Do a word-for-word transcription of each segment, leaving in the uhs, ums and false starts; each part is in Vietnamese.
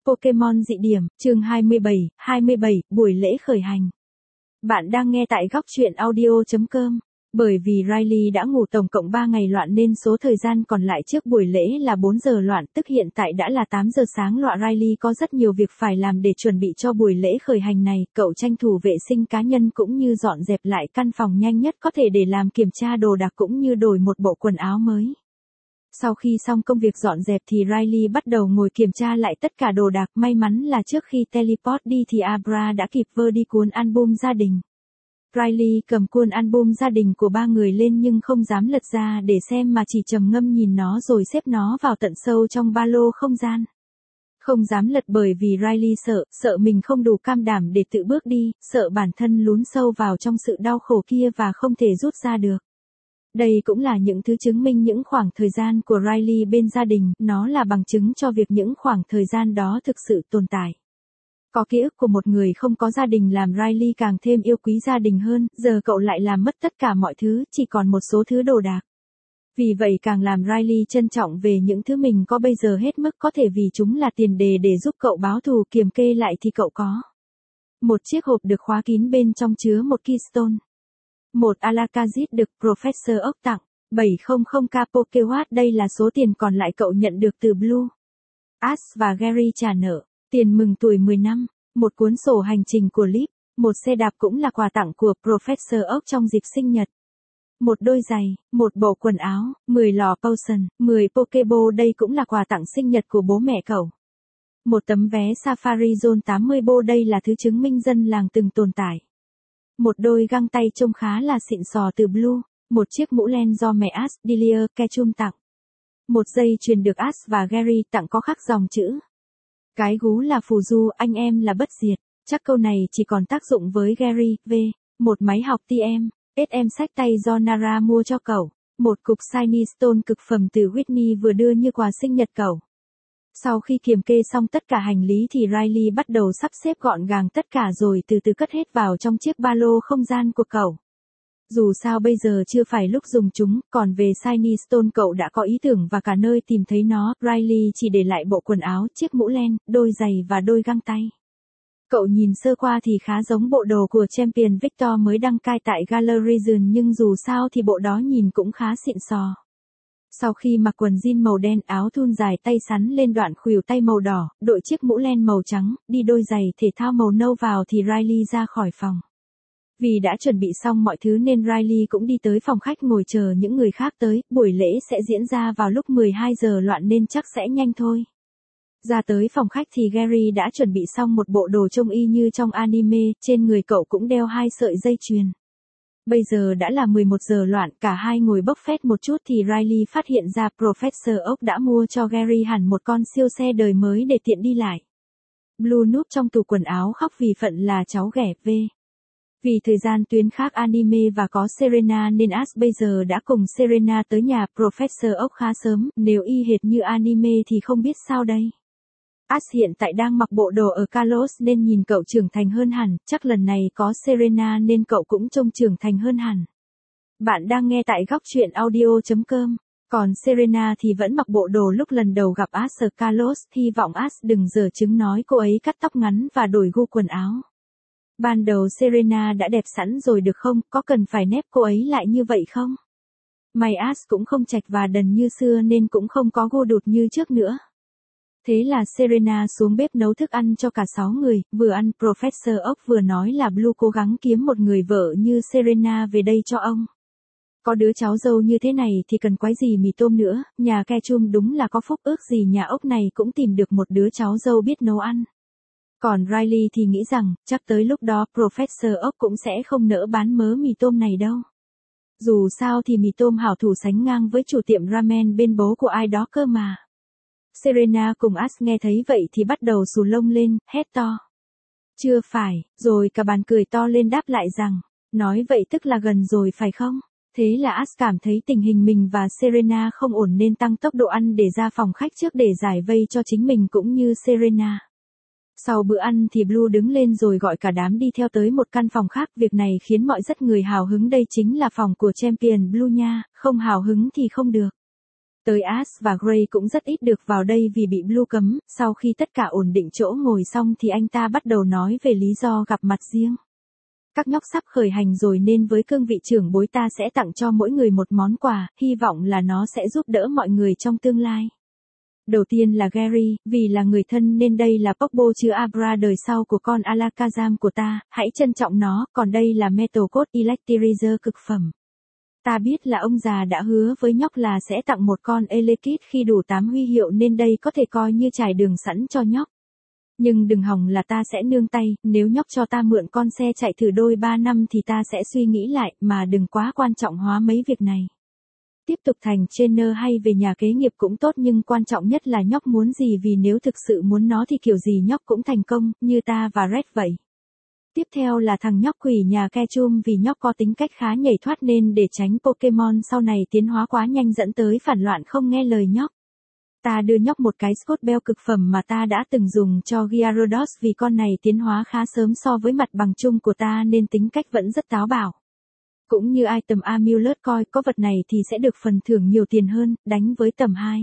Pokémon dị điểm, chương hai mươi bảy, hai mươi bảy, buổi lễ khởi hành. Bạn đang nghe tại góc truyện audio chấm com. Bởi vì Riley đã ngủ tổng cộng ba ngày loạn nên số thời gian còn lại trước buổi lễ là bốn giờ loạn, tức hiện tại đã là tám giờ sáng loạn. Riley có rất nhiều việc phải làm để chuẩn bị cho buổi lễ khởi hành này, cậu tranh thủ vệ sinh cá nhân cũng như dọn dẹp lại căn phòng nhanh nhất có thể để làm kiểm tra đồ đạc cũng như đổi một bộ quần áo mới. Sau khi xong công việc dọn dẹp thì Riley bắt đầu ngồi kiểm tra lại tất cả đồ đạc. May mắn là trước khi teleport đi thì Abra đã kịp vơ đi cuốn album gia đình. Riley cầm cuốn album gia đình của ba người lên nhưng không dám lật ra để xem mà chỉ trầm ngâm nhìn nó rồi xếp nó vào tận sâu trong ba lô không gian. Không dám lật bởi vì Riley sợ, sợ mình không đủ can đảm để tự bước đi, sợ bản thân lún sâu vào trong sự đau khổ kia và không thể rút ra được. Đây cũng là những thứ chứng minh những khoảng thời gian của Riley bên gia đình, nó là bằng chứng cho việc những khoảng thời gian đó thực sự tồn tại. Có ký ức của một người không có gia đình làm Riley càng thêm yêu quý gia đình hơn, giờ cậu lại làm mất tất cả mọi thứ, chỉ còn một số thứ đồ đạc. Vì vậy càng làm Riley trân trọng về những thứ mình có bây giờ hết mức có thể vì chúng là tiền đề để giúp cậu báo thù. Kiểm kê lại thì cậu có một chiếc hộp được khóa kín bên trong chứa một Keystone. Một Alakazam được Professor Oak tặng, bảy trăm k Pokéwatt đây là số tiền còn lại cậu nhận được từ Blue. Ash và Gary trả nợ, tiền mừng tuổi mười năm, một cuốn sổ hành trình của Liv, một xe đạp cũng là quà tặng của Professor Oak trong dịp sinh nhật. Một đôi giày, một bộ quần áo, mười lọ potion, mười Pokéball đây cũng là quà tặng sinh nhật của bố mẹ cậu. Một tấm vé Safari Zone tám mươi ball đây là thứ chứng minh dân làng từng tồn tại. Một đôi găng tay trông khá là xịn sò từ Blue, một chiếc mũ len do mẹ Ash Delia Ketchum tặng. Một dây chuyền được Ash và Gary tặng có khắc dòng chữ. Cái gú là phù du, anh em là bất diệt. Chắc câu này chỉ còn tác dụng với Gary. V. Một máy học tê em, ét em xách tay do Nara mua cho cậu. Một cục Shiny Stone cực phẩm từ Whitney vừa đưa như quà sinh nhật cậu. Sau khi kiểm kê xong tất cả hành lý thì Riley bắt đầu sắp xếp gọn gàng tất cả rồi từ từ cất hết vào trong chiếc ba lô không gian của cậu. Dù sao bây giờ chưa phải lúc dùng chúng, còn về Shiny Stone cậu đã có ý tưởng và cả nơi tìm thấy nó. Riley chỉ để lại bộ quần áo, chiếc mũ len, đôi giày và đôi găng tay. Cậu nhìn sơ qua thì khá giống bộ đồ của Champion Victor mới đăng cai tại Gallerizon nhưng dù sao thì bộ đó nhìn cũng khá xịn sò. Sau khi mặc quần jean màu đen, áo thun dài tay sắn lên đoạn khuỷu tay màu đỏ, đội chiếc mũ len màu trắng, đi đôi giày thể thao màu nâu vào thì Riley ra khỏi phòng. Vì đã chuẩn bị xong mọi thứ nên Riley cũng đi tới phòng khách ngồi chờ những người khác tới, buổi lễ sẽ diễn ra vào lúc mười hai giờ loạn nên chắc sẽ nhanh thôi. Ra tới phòng khách thì Gary đã chuẩn bị xong một bộ đồ trông y như trong anime, trên người cậu cũng đeo hai sợi dây chuyền. Bây giờ đã là mười một giờ loạn, cả hai ngồi bốc phét một chút thì Riley phát hiện ra Professor Oak đã mua cho Gary hẳn một con siêu xe đời mới để tiện đi lại. Blue núp trong tủ quần áo khóc vì phận là cháu ghẻ. V. Vì thời gian tuyến khác anime và có Serena nên Ash bây giờ đã cùng Serena tới nhà Professor Oak khá sớm, nếu y hệt như anime thì không biết sao đây. Ash hiện tại đang mặc bộ đồ ở Kalos nên nhìn cậu trưởng thành hơn hẳn, chắc lần này có Serena nên cậu cũng trông trưởng thành hơn hẳn. Bạn đang nghe tại góc truyện audio chấm com. Còn Serena thì vẫn mặc bộ đồ lúc lần đầu gặp Ash ở Kalos, hy vọng Ash đừng giở chứng nói cô ấy cắt tóc ngắn và đổi gu quần áo. Ban đầu Serena đã đẹp sẵn rồi được không, có cần phải nép cô ấy lại như vậy không? May Ash cũng không chạch và đần như xưa nên cũng không có gu đụt như trước nữa. Thế là Serena xuống bếp nấu thức ăn cho cả sáu người, vừa ăn Professor Oak vừa nói là Blue cố gắng kiếm một người vợ như Serena về đây cho ông. Có đứa cháu dâu như thế này thì cần quái gì mì tôm nữa, nhà Ketchum đúng là có phúc, ước gì nhà ốc này cũng tìm được một đứa cháu dâu biết nấu ăn. Còn Riley thì nghĩ rằng, chắc tới lúc đó Professor Oak cũng sẽ không nỡ bán mớ mì tôm này đâu. Dù sao thì mì tôm hảo thủ sánh ngang với chủ tiệm ramen bên bố của ai đó cơ mà. Serena cùng Ash nghe thấy vậy thì bắt đầu xù lông lên, hét to. Chưa phải, rồi cả bàn cười to lên đáp lại rằng, nói vậy tức là gần rồi phải không? Thế là Ash cảm thấy tình hình mình và Serena không ổn nên tăng tốc độ ăn để ra phòng khách trước để giải vây cho chính mình cũng như Serena. Sau bữa ăn thì Blue đứng lên rồi gọi cả đám đi theo tới một căn phòng khác, việc này khiến mọi rất người hào hứng, đây chính là phòng của Champion Blue nha, không hào hứng thì không được. Tới Ash và Gray cũng rất ít được vào đây vì bị Blue cấm, sau khi tất cả ổn định chỗ ngồi xong thì anh ta bắt đầu nói về lý do gặp mặt riêng. Các nhóc sắp khởi hành rồi nên với cương vị trưởng bối ta sẽ tặng cho mỗi người một món quà, hy vọng là nó sẽ giúp đỡ mọi người trong tương lai. Đầu tiên là Gary, vì là người thân nên đây là Pogbo chứ Abra đời sau của con Alakazam của ta, hãy trân trọng nó, còn đây là Metal Code Electrizer cực phẩm. Ta biết là ông già đã hứa với nhóc là sẽ tặng một con Elekid khi đủ tám huy hiệu nên đây có thể coi như trải đường sẵn cho nhóc. Nhưng đừng hòng là ta sẽ nương tay, nếu nhóc cho ta mượn con xe chạy thử đôi ba năm thì ta sẽ suy nghĩ lại, mà đừng quá quan trọng hóa mấy việc này. Tiếp tục thành trainer hay về nhà kế nghiệp cũng tốt nhưng quan trọng nhất là nhóc muốn gì vì nếu thực sự muốn nó thì kiểu gì nhóc cũng thành công, như ta và Red vậy. Tiếp theo là thằng nhóc quỷ nhà Ketchum vì nhóc có tính cách khá nhảy thoát nên để tránh Pokemon sau này tiến hóa quá nhanh dẫn tới phản loạn không nghe lời nhóc. Ta đưa nhóc một cái Scott Bell cực phẩm mà ta đã từng dùng cho Gyarados vì con này tiến hóa khá sớm so với mặt bằng chung của ta nên tính cách vẫn rất táo bạo. Cũng như item Amulet Coin, có vật này thì sẽ được phần thưởng nhiều tiền hơn, đánh với tầm hai.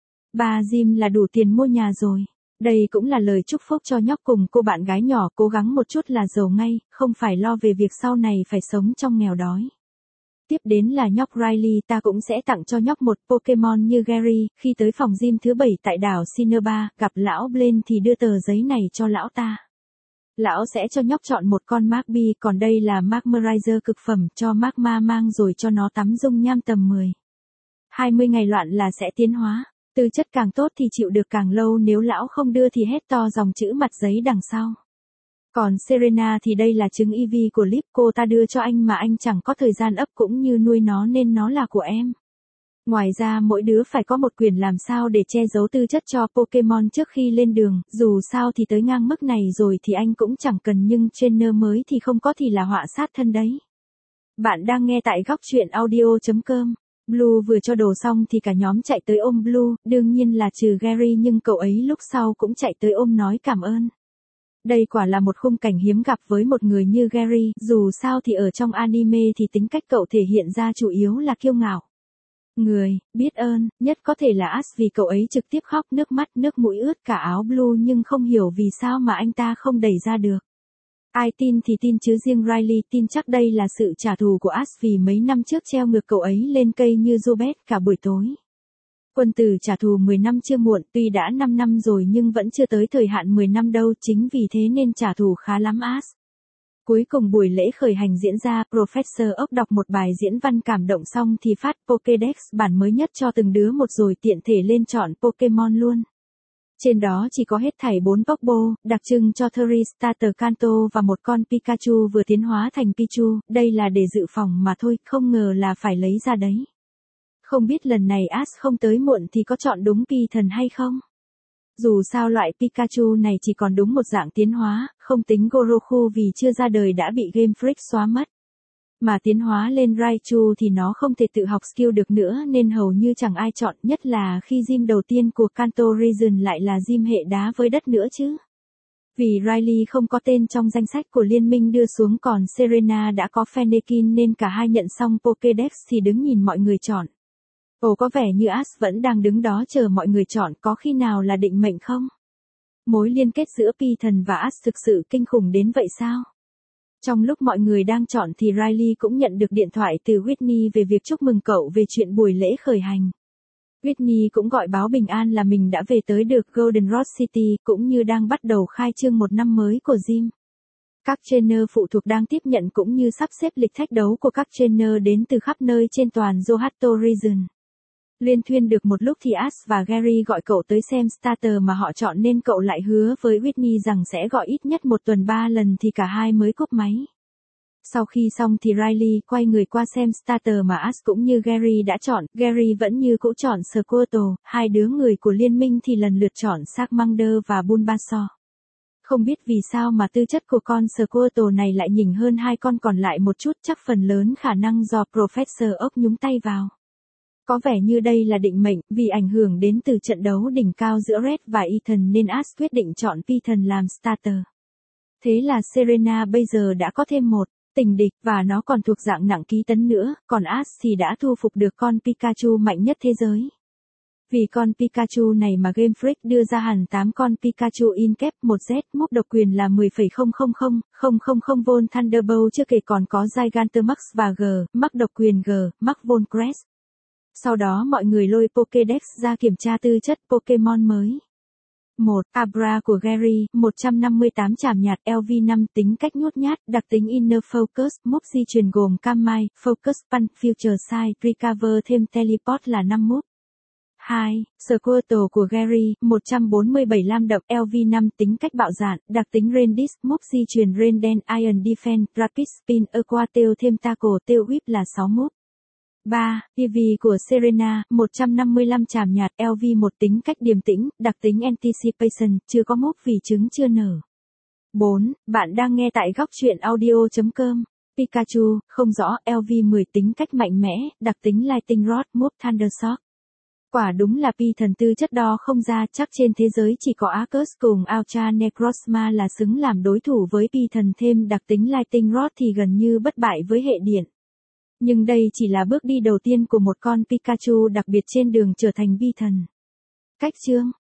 Ba gym là đủ tiền mua nhà rồi. Đây cũng là lời chúc phúc cho nhóc cùng cô bạn gái nhỏ cố gắng một chút là giàu ngay, không phải lo về việc sau này phải sống trong nghèo đói. Tiếp đến là nhóc Riley, ta cũng sẽ tặng cho nhóc một Pokemon như Gary, khi tới phòng gym thứ bảy tại đảo Cinnabar, gặp lão Blaine thì đưa tờ giấy này cho lão ta. Lão sẽ cho nhóc chọn một con Magby, còn đây là Magmarizer cực phẩm, cho Magma mang rồi cho nó tắm dung nham tầm mười. hai mươi ngày loạn là sẽ tiến hóa, tư chất càng tốt thì chịu được càng lâu, nếu lão không đưa thì hét to dòng chữ mặt giấy đằng sau. Còn Serena thì đây là trứng e vê của Lip, cô ta đưa cho anh mà anh chẳng có thời gian ấp cũng như nuôi nó nên nó là của em. Ngoài ra mỗi đứa phải có một quyền làm sao để che giấu tư chất cho Pokemon trước khi lên đường, dù sao thì tới ngang mức này rồi thì anh cũng chẳng cần nhưng trainer mới thì không có thì là họa sát thân đấy. Bạn đang nghe tại góc truyện audio chấm com. Blue vừa cho đồ xong thì cả nhóm chạy tới ôm Blue, đương nhiên là trừ Gary nhưng cậu ấy lúc sau cũng chạy tới ôm nói cảm ơn. Đây quả là một khung cảnh hiếm gặp với một người như Gary, dù sao thì ở trong anime thì tính cách cậu thể hiện ra chủ yếu là kiêu ngạo. Người, biết ơn, nhất có thể là Ash vì cậu ấy trực tiếp khóc nước mắt nước mũi ướt cả áo Blue nhưng không hiểu vì sao mà anh ta không đẩy ra được. Ai tin thì tin chứ riêng Riley tin chắc đây là sự trả thù của Ash vì mấy năm trước treo ngược cậu ấy lên cây như Zubat cả buổi tối. Quân tử trả thù mười năm chưa muộn, tuy đã năm năm rồi nhưng vẫn chưa tới thời hạn mười năm đâu, chính vì thế nên trả thù khá lắm Ash. Cuối cùng buổi lễ khởi hành diễn ra, Professor Oak đọc một bài diễn văn cảm động xong thì phát Pokédex bản mới nhất cho từng đứa một rồi tiện thể lên chọn Pokemon luôn. Trên đó chỉ có hết thảy bốn Pokeball, đặc trưng cho Thurry Starter Kanto và một con Pikachu vừa tiến hóa thành Pichu, đây là để dự phòng mà thôi, không ngờ là phải lấy ra đấy. Không biết lần này Ash không tới muộn thì có chọn đúng Pi thần hay không? Dù sao loại Pikachu này chỉ còn đúng một dạng tiến hóa, không tính Goroku vì chưa ra đời đã bị Game Freak xóa mất. Mà tiến hóa lên Raichu thì nó không thể tự học skill được nữa nên hầu như chẳng ai chọn, nhất là khi gym đầu tiên của Kanto Region lại là gym hệ đá với đất nữa chứ. Vì Riley không có tên trong danh sách của liên minh đưa xuống còn Serena đã có Fennekin nên cả hai nhận xong Pokédex thì đứng nhìn mọi người chọn. Ồ có vẻ như Ash vẫn đang đứng đó chờ mọi người chọn, có khi nào là định mệnh không? Mối liên kết giữa Pi thần và Ash thực sự kinh khủng đến vậy sao? Trong lúc mọi người đang chọn thì Riley cũng nhận được điện thoại từ Whitney về việc chúc mừng cậu về chuyện buổi lễ khởi hành. Whitney cũng gọi báo bình an là mình đã về tới được Golden Rod City cũng như đang bắt đầu khai trương một năm mới của gym. Các trainer phụ thuộc đang tiếp nhận cũng như sắp xếp lịch thách đấu của các trainer đến từ khắp nơi trên toàn Johto Region. Liên thuyên được một lúc thì Ash và Gary gọi cậu tới xem starter mà họ chọn nên cậu lại hứa với Whitney rằng sẽ gọi ít nhất một tuần ba lần thì cả hai mới cúp máy. Sau khi xong thì Riley quay người qua xem starter mà Ash cũng như Gary đã chọn, Gary vẫn như cũ chọn Squirtle, hai đứa người của liên minh thì lần lượt chọn Charmander và Bulbasaur. Không biết vì sao mà tư chất của con Squirtle này lại nhỉnh hơn hai con còn lại một chút, chắc phần lớn khả năng do Professor Oak nhúng tay vào. Có vẻ như đây là định mệnh, vì ảnh hưởng đến từ trận đấu đỉnh cao giữa Red và Ethan nên Ash quyết định chọn Ethan làm starter. Thế là Serena bây giờ đã có thêm một tình địch và nó còn thuộc dạng nặng ký tấn nữa, còn Ash thì đã thu phục được con Pikachu mạnh nhất thế giới. Vì con Pikachu này mà Game Freak đưa ra hẳn tám con Pikachu Incap một Z, mốc độc quyền là mười phẩy không không không không không không vôn Thunderbolt, chưa kể còn có Gigantamax và G, mắc độc quyền G, mắc Volcrest. Sau đó mọi người lôi Pokédex ra kiểm tra tư chất Pokemon mới. một. Abra của Gary, một trăm năm mươi tám chảm nhạt L V năm, tính cách nhút nhát, đặc tính Inner Focus, mốc di truyền gồm Camai, Focus Punch, Future Sight, Recover thêm Teleport là năm mốc. hai. Squirtle của Gary, một trăm bốn mươi bảy lam đậm L V năm, tính cách bạo dạn, đặc tính Rain Disc, mốc di truyền Rain Đen, Iron Defense, Rapid Spin, Aqua Tail thêm Tackle, Tail Whip là sáu mốc. ba. Eevee của Serena, một trăm năm mươi lăm chảm nhạt L V một, tính cách điềm tĩnh, đặc tính Anticipation, chưa có mốc vì trứng chưa nở. bốn. Bạn đang nghe tại góc truyện audio chấm com. Pikachu, không rõ, L V mười, tính cách mạnh mẽ, đặc tính Lightning Rod, mốc Thundershock. Quả đúng là Pi thần tư chất đo không ra, chắc trên thế giới chỉ có Arceus cùng Ultra Necrozma là xứng làm đối thủ với Pi thần, thêm đặc tính Lightning Rod thì gần như bất bại với hệ điện. Nhưng đây chỉ là bước đi đầu tiên của một con Pikachu đặc biệt trên đường trở thành Pi thần. Cách chương